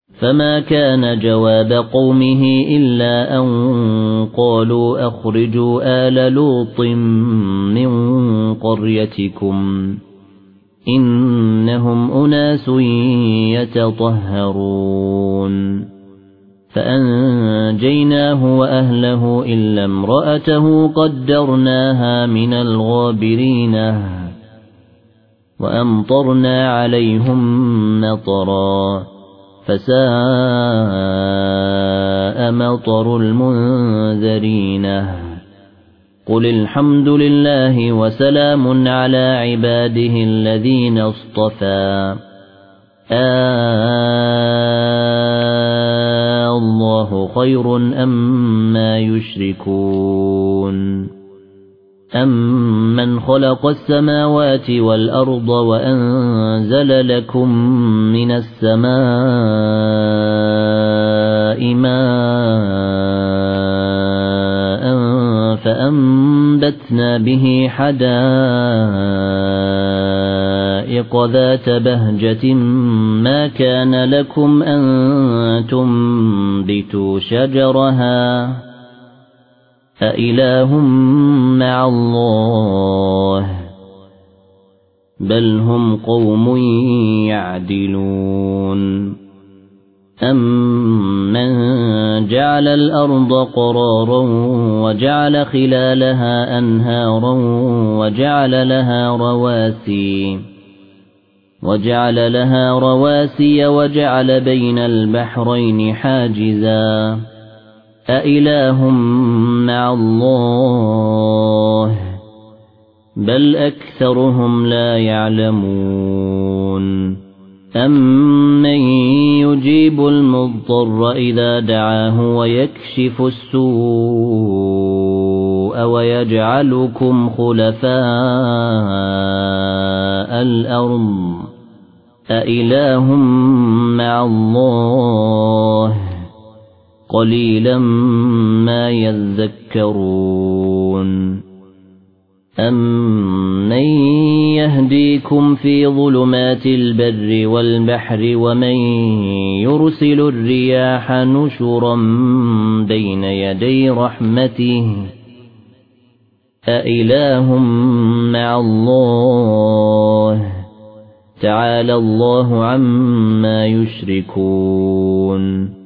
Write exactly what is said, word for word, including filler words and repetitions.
فما كان جواب قومه إلا أن قالوا أخرجوا آل لوط من قريتكم إنهم أناس يتطهرون فأنجيناه وأهله إلا امرأته قدرناها من الغابرين وأمطرنا عليهم مطرا فساء مطر المنذرين قل الحمد لله وسلام على عباده الذين اصطفى آه الله خير أما يشركون أمن خلق السماوات والأرض وأنزل لكم من السماء ماء فأنبتنا به حدائق ذات بهجة ما كان لكم أن تنبتوا شجرها أإله مع الله بل هم قوم يعدلون أمن جعل الأرض قرارا وجعل خلالها أنهارا وجعل لها رواسي وجعل لها رواسي وجعل بين البحرين حاجزا أإله مع الله بل أكثرهم لا يعلمون أمن يجيب المضطر إذا دعاه ويكشف السوء ويجعلكم خلفاء الأرض أإله مع الله قليلا ما يذكرون أمن يهديكم في ظلمات البر والبحر ومن يرسل الرياح نشرا بين يدي رحمته أإله مع الله تعالى الله عما يشركون